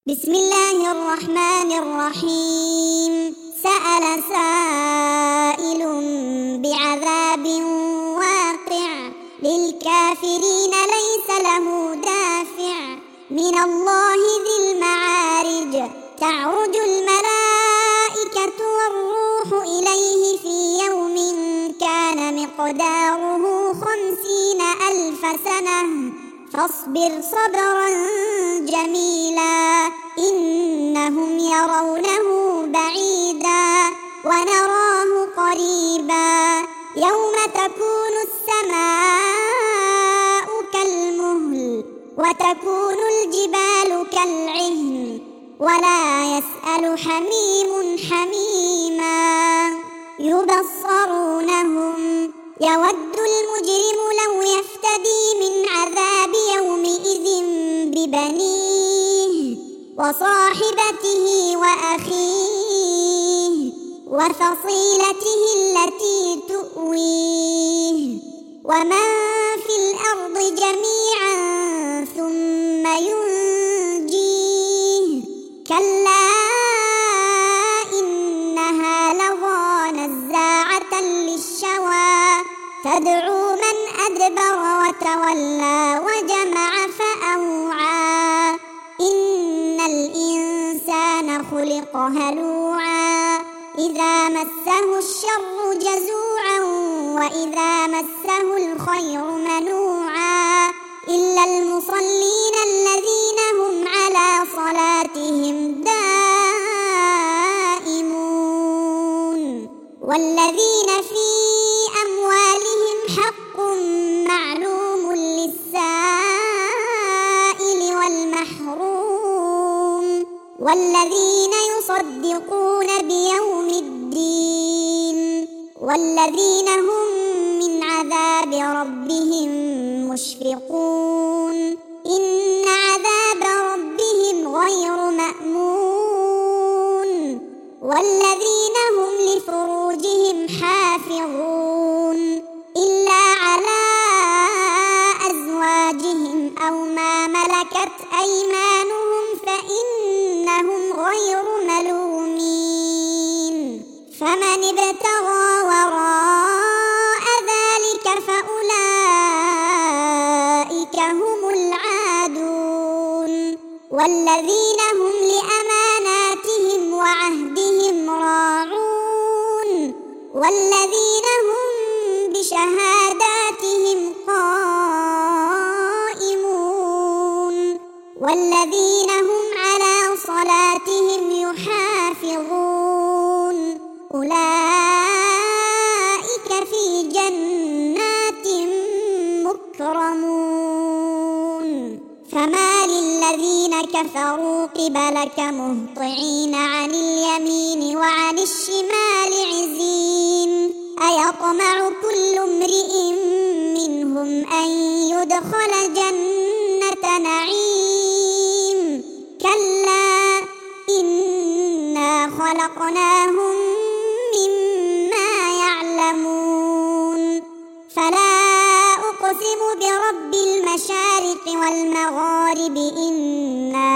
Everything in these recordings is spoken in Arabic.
بسم الله الرحمن الرحيم. سأل سائل بعذاب واقع للكافرين ليس له دافع من الله ذي المعارج. تعرج الملائكة والروح إليه في يوم كان مقداره 50,000 سنة فاصبر صبرا جميلا إنهم يرونه بعيدا ونراه قريبا يوم تكون السماء كالمهل وتكون الجبال كالعهن ولا يسأل حميم حميما يبصرونهم يود المجرم لو يفتدي من عذاب يومئذ ببنيه وصاحبته وأخيه وفصيلته التي تؤويه ومن في الأرض جميعا ثم ينجيه كلا إنها لظى نزاعة للشوى تدعو من أدبر وتولى وجمع فأوعى إن الإنسان خلق هلوعا إذا مسه الشر جزوعا وإذا مسه الخير منوعا إلا المصلين الذين هم على صلاتهم دائمون والذين في أموالهم حق معلوم للسائل والمحروم والذين يصدقون بيوم الدين والذين هم من عذاب ربهم مشفقون إن عذاب ربهم غير مأمون والذين هم لفروجهم حافظون إلا على أزواجهم أو ما ملكت أيمانهم فإنهم غير ملومين فمن ابتغى وراء ذلك فأولئك هم العادون والذين هم لأماناتهم وعهدهم راعون والذين هم بشهاداتهم قائمون والذين هم على صلاتهم يحافظون أولئك في جنات مكرمون فما للذين كفروا قبلك مهطعين عن اليمين وعن الشمال عزين أيطمع كل امرئ منهم أن يدخل جنة نعيم كلا إنا خلقناهم مما يعلمون فلا أقسم برب المشارق والمغارب إنا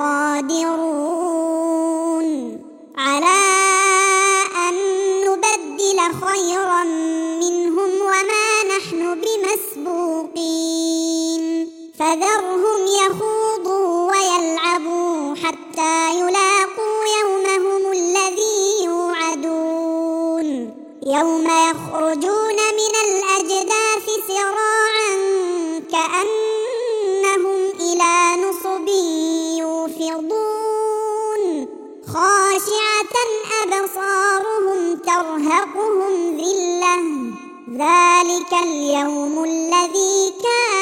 لقادرون على أن نبدل خيرا منهم وما نحن بمسبوقين فذرهم يخوضوا ويلعبوا حتى يلاقوا يومهم الذي يوعدون يوم يخرجون من الأجداث سراعا كأنهم إلى نصب يوفضون خاشعة أبصارهم ترهقهم ذلة ذلك اليوم الذي كان